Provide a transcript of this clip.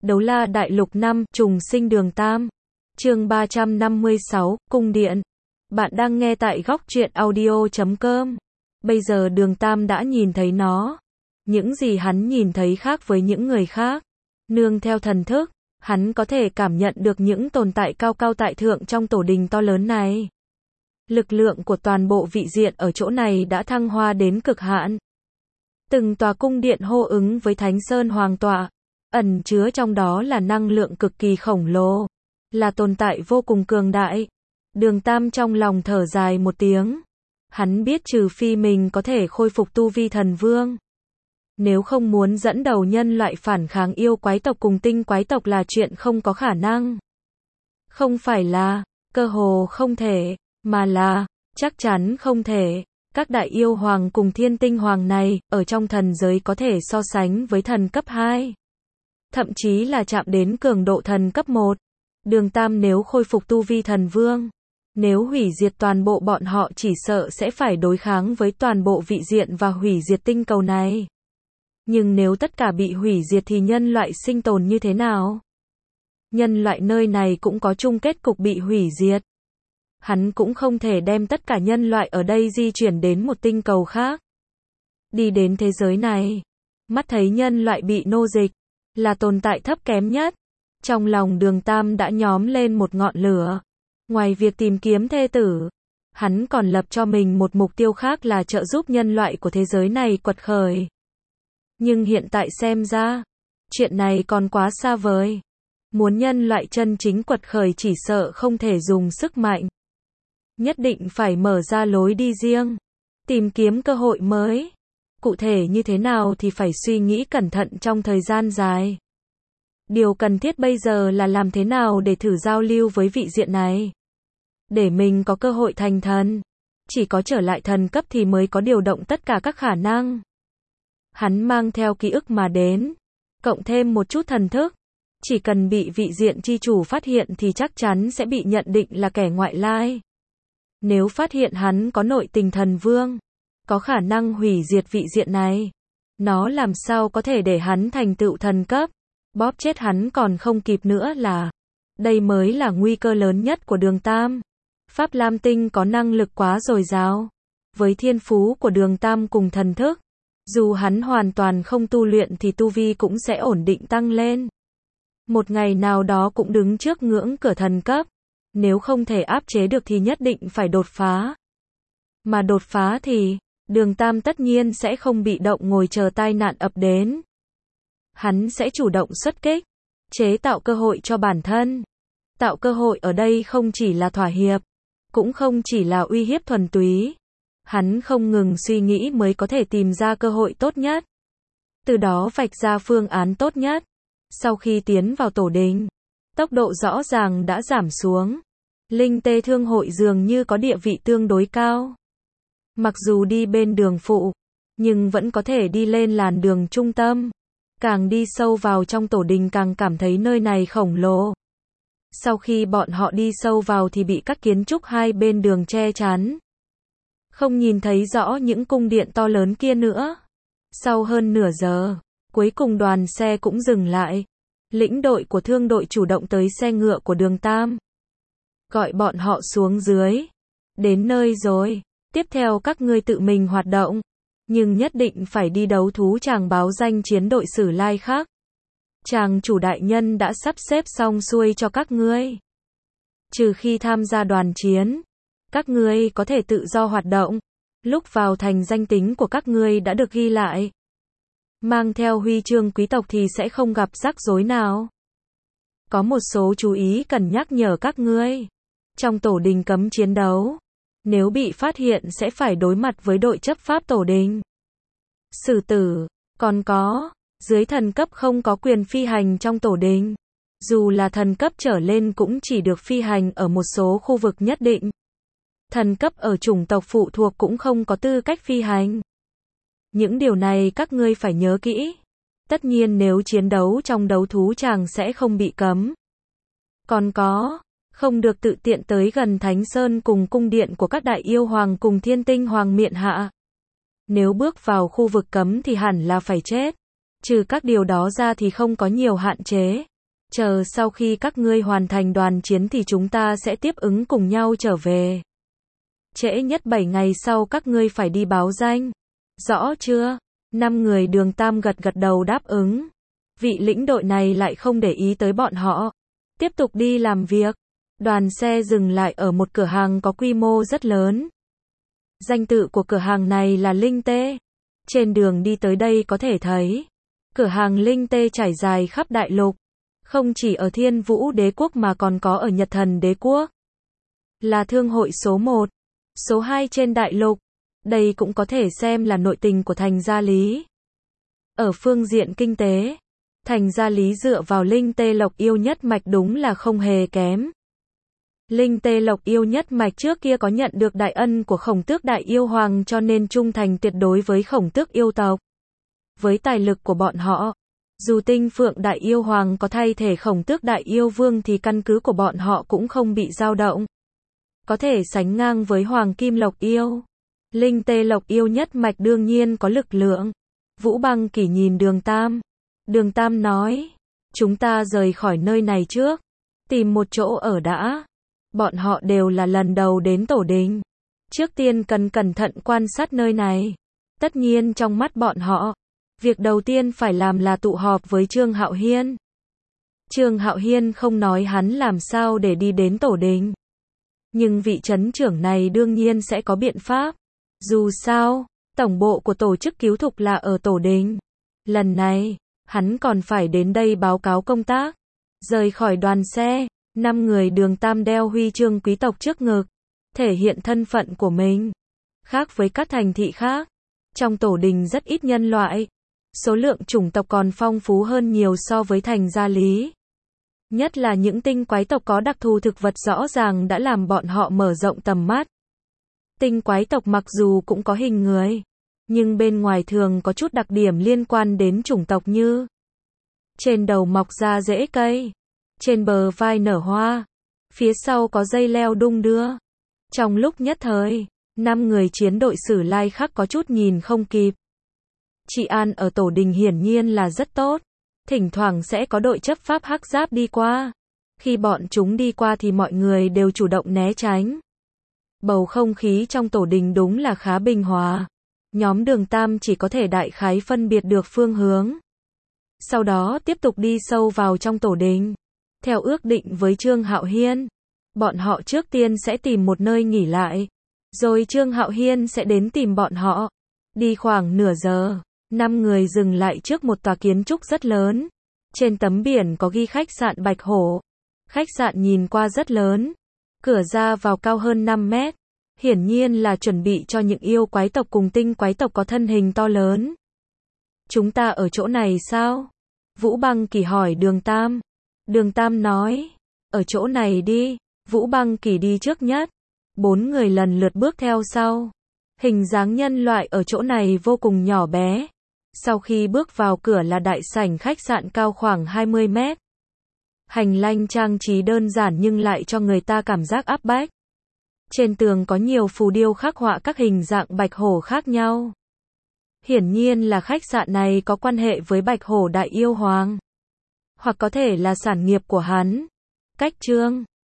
Đấu La Đại Lục 5, Trùng Sinh Đường Tam. Chương 356, Cung Điện. Bạn đang nghe tại góc truyện audio.com. Bây giờ Đường Tam đã nhìn thấy nó. Những gì hắn nhìn thấy khác với những người khác. Nương theo thần thức, hắn có thể cảm nhận được những tồn tại cao cao tại thượng trong tổ đình to lớn này. Lực lượng của toàn bộ vị diện ở chỗ này đã thăng hoa đến cực hạn. Từng tòa cung điện hô ứng với Thánh Sơn Hoàng tọa, ẩn chứa trong đó là năng lượng cực kỳ khổng lồ, là tồn tại vô cùng cường đại. Đường Tam trong lòng thở dài một tiếng. Hắn biết trừ phi mình có thể khôi phục tu vi thần vương, nếu không muốn dẫn đầu nhân loại phản kháng yêu quái tộc cùng tinh quái tộc là chuyện không có khả năng. Không phải là cơ hồ không thể, mà là chắc chắn không thể. Các đại yêu hoàng cùng thiên tinh hoàng này, ở trong thần giới có thể so sánh với thần cấp 2. Thậm chí là chạm đến cường độ thần cấp 1. Đường Tam nếu khôi phục tu vi thần vương, nếu hủy diệt toàn bộ bọn họ chỉ sợ sẽ phải đối kháng với toàn bộ vị diện và hủy diệt tinh cầu này. Nhưng nếu tất cả bị hủy diệt thì nhân loại sinh tồn như thế nào? Nhân loại nơi này cũng có chung kết cục bị hủy diệt. Hắn cũng không thể đem tất cả nhân loại ở đây di chuyển đến một tinh cầu khác. Đi đến thế giới này, mắt thấy nhân loại bị nô dịch, là tồn tại thấp kém nhất. Trong lòng Đường Tam đã nhóm lên một ngọn lửa. Ngoài việc tìm kiếm thê tử, hắn còn lập cho mình một mục tiêu khác là trợ giúp nhân loại của thế giới này quật khởi. Nhưng hiện tại xem ra, chuyện này còn quá xa vời. Muốn nhân loại chân chính quật khởi chỉ sợ không thể dùng sức mạnh. Nhất định phải mở ra lối đi riêng, tìm kiếm cơ hội mới. Cụ thể như thế nào thì phải suy nghĩ cẩn thận trong thời gian dài. Điều cần thiết bây giờ là làm thế nào để thử giao lưu với vị diện này, để mình có cơ hội thành thần. Chỉ có trở lại thần cấp thì mới có điều động tất cả các khả năng. Hắn mang theo ký ức mà đến, cộng thêm một chút thần thức. Chỉ cần bị vị diện chi chủ phát hiện thì chắc chắn sẽ bị nhận định là kẻ ngoại lai. Nếu phát hiện hắn có nội tình thần vương, có khả năng hủy diệt vị diện này, nó làm sao có thể để hắn thành tựu thần cấp. Bóp chết hắn còn không kịp nữa là. Đây mới là nguy cơ lớn nhất của Đường Tam. Pháp Lam Tinh có năng lực quá dồi dào. Với thiên phú của Đường Tam cùng thần thức, dù hắn hoàn toàn không tu luyện thì tu vi cũng sẽ ổn định tăng lên. Một ngày nào đó cũng đứng trước ngưỡng cửa thần cấp. Nếu không thể áp chế được thì nhất định phải đột phá. Mà đột phá thì, Đường Tam tất nhiên sẽ không bị động ngồi chờ tai nạn ập đến. Hắn sẽ chủ động xuất kích, chế tạo cơ hội cho bản thân. Tạo cơ hội ở đây không chỉ là thỏa hiệp, cũng không chỉ là uy hiếp thuần túy. Hắn không ngừng suy nghĩ mới có thể tìm ra cơ hội tốt nhất. Từ đó vạch ra phương án tốt nhất. Sau khi tiến vào tổ đình, tốc độ rõ ràng đã giảm xuống. Linh Tê Thương hội dường như có địa vị tương đối cao. Mặc dù đi bên đường phụ, nhưng vẫn có thể đi lên làn đường trung tâm. Càng đi sâu vào trong tổ đình càng cảm thấy nơi này khổng lồ. Sau khi bọn họ đi sâu vào thì bị các kiến trúc hai bên đường che chắn. Không nhìn thấy rõ những cung điện to lớn kia nữa. Sau hơn nửa giờ, cuối cùng đoàn xe cũng dừng lại. Lĩnh đội của thương đội chủ động tới xe ngựa của Đường Tam. Gọi bọn họ xuống dưới. Đến nơi rồi, tiếp theo các ngươi tự mình hoạt động. Nhưng nhất định phải đi đấu thú tràng báo danh chiến đội Sử Lai khác. Tràng chủ đại nhân đã sắp xếp xong xuôi cho các ngươi. Trừ khi tham gia đoàn chiến, các ngươi có thể tự do hoạt động. Lúc vào thành danh tính của các ngươi đã được ghi lại. Mang theo huy chương quý tộc thì sẽ không gặp rắc rối nào. Có một số chú ý cần nhắc nhở các ngươi. Trong tổ đình cấm chiến đấu. Nếu bị phát hiện sẽ phải đối mặt với đội chấp pháp tổ đình. Xử tử. Còn có, dưới thần cấp không có quyền phi hành trong tổ đình. Dù là thần cấp trở lên cũng chỉ được phi hành ở một số khu vực nhất định. Thần cấp ở chủng tộc phụ thuộc cũng không có tư cách phi hành. Những điều này các ngươi phải nhớ kỹ. Tất nhiên nếu chiến đấu trong đấu thú tràng sẽ không bị cấm. Còn có, không được tự tiện tới gần Thánh Sơn cùng cung điện của các đại yêu hoàng cùng thiên tinh hoàng miện hạ. Nếu bước vào khu vực cấm thì hẳn là phải chết. Trừ các điều đó ra thì không có nhiều hạn chế. Chờ sau khi các ngươi hoàn thành đoàn chiến thì chúng ta sẽ tiếp ứng cùng nhau trở về. Trễ nhất 7 ngày sau các ngươi phải đi báo danh. Rõ chưa? 5 người Đường Tam gật gật đầu đáp ứng. Vị lĩnh đội này lại không để ý tới bọn họ. Tiếp tục đi làm việc. Đoàn xe dừng lại ở một cửa hàng có quy mô rất lớn. Danh tự của cửa hàng này là Linh Tê. Trên đường đi tới đây có thể thấy, cửa hàng Linh Tê trải dài khắp đại lục. Không chỉ ở Thiên Vũ Đế Quốc mà còn có ở Nhật Thần Đế Quốc. Là thương hội số 1, số 2 trên đại lục. Đây cũng có thể xem là nội tình của thành Gia Lý. Ở phương diện kinh tế, thành Gia Lý dựa vào Linh Tê Lộc Yêu Nhất Mạch đúng là không hề kém. Linh Tê Lộc Yêu Nhất Mạch trước kia có nhận được đại ân của Khổng Tước Đại Yêu Hoàng cho nên trung thành tuyệt đối với Khổng Tước yêu tộc. Với tài lực của bọn họ, dù Tinh Phượng Đại Yêu Hoàng có thay thể Khổng Tước Đại Yêu Vương thì căn cứ của bọn họ cũng không bị dao động. Có thể sánh ngang với Hoàng Kim Lộc Yêu. Linh Tê Lộc Yêu Nhất Mạch đương nhiên có lực lượng. Vũ Băng Kỳ nhìn Đường Tam. Đường Tam nói, chúng ta rời khỏi nơi này trước. Tìm một chỗ ở đã. Bọn họ đều là lần đầu đến Tổ Đình. Trước tiên cần cẩn thận quan sát nơi này. Tất nhiên trong mắt bọn họ, việc đầu tiên phải làm là tụ họp với Trương Hạo Hiên. Trương Hạo Hiên không nói hắn làm sao để đi đến Tổ Đình. Nhưng vị trấn trưởng này đương nhiên sẽ có biện pháp. Dù sao, tổng bộ của tổ chức cứu thục là ở Tổ Đình. Lần này, hắn còn phải đến đây báo cáo công tác. Rời khỏi đoàn xe, 5 người Đường Tam đeo huy chương quý tộc trước ngực, thể hiện thân phận của mình. Khác với các thành thị khác, trong Tổ Đình rất ít nhân loại. Số lượng chủng tộc còn phong phú hơn nhiều so với thành Gia Lý. Nhất là những tinh quái tộc có đặc thù thực vật rõ ràng đã làm bọn họ mở rộng tầm mắt. Tinh quái tộc mặc dù cũng có hình người, nhưng bên ngoài thường có chút đặc điểm liên quan đến chủng tộc như trên đầu mọc ra rễ cây, trên bờ vai nở hoa, phía sau có dây leo đung đưa. Trong lúc nhất thời, 5 người chiến đội Sử Lai Khắc có chút nhìn không kịp. Trị an ở Tổ Đình hiển nhiên là rất tốt. Thỉnh thoảng sẽ có đội chấp pháp hắc giáp đi qua. Khi bọn chúng đi qua thì mọi người đều chủ động né tránh. Bầu không khí trong Tổ Đình đúng là khá bình hòa. Nhóm Đường Tam chỉ có thể đại khái phân biệt được phương hướng. Sau đó tiếp tục đi sâu vào trong Tổ Đình. Theo ước định với Trương Hạo Hiên, bọn họ trước tiên sẽ tìm một nơi nghỉ lại. Rồi Trương Hạo Hiên sẽ đến tìm bọn họ. Đi khoảng nửa giờ, 5 người dừng lại trước một tòa kiến trúc rất lớn. Trên tấm biển có ghi khách sạn Bạch Hổ. Khách sạn nhìn qua rất lớn. Cửa ra vào cao hơn 5 mét. Hiển nhiên là chuẩn bị cho những yêu quái tộc cùng tinh quái tộc có thân hình to lớn. Chúng ta ở chỗ này sao? Vũ Băng Kỳ hỏi Đường Tam. Đường Tam nói, ở chỗ này đi. Vũ Băng Kỳ đi trước nhất. 4 người lần lượt bước theo sau. Hình dáng nhân loại ở chỗ này vô cùng nhỏ bé. Sau khi bước vào cửa là đại sảnh khách sạn cao khoảng 20 mét. Hành lang trang trí đơn giản nhưng lại cho người ta cảm giác áp bách. Trên tường có nhiều phù điêu khắc họa các hình dạng bạch hổ khác nhau. Hiển nhiên là khách sạn này có quan hệ với Bạch Hổ Đại Yêu Hoàng. Hoặc có thể là sản nghiệp của hắn. Cách Trương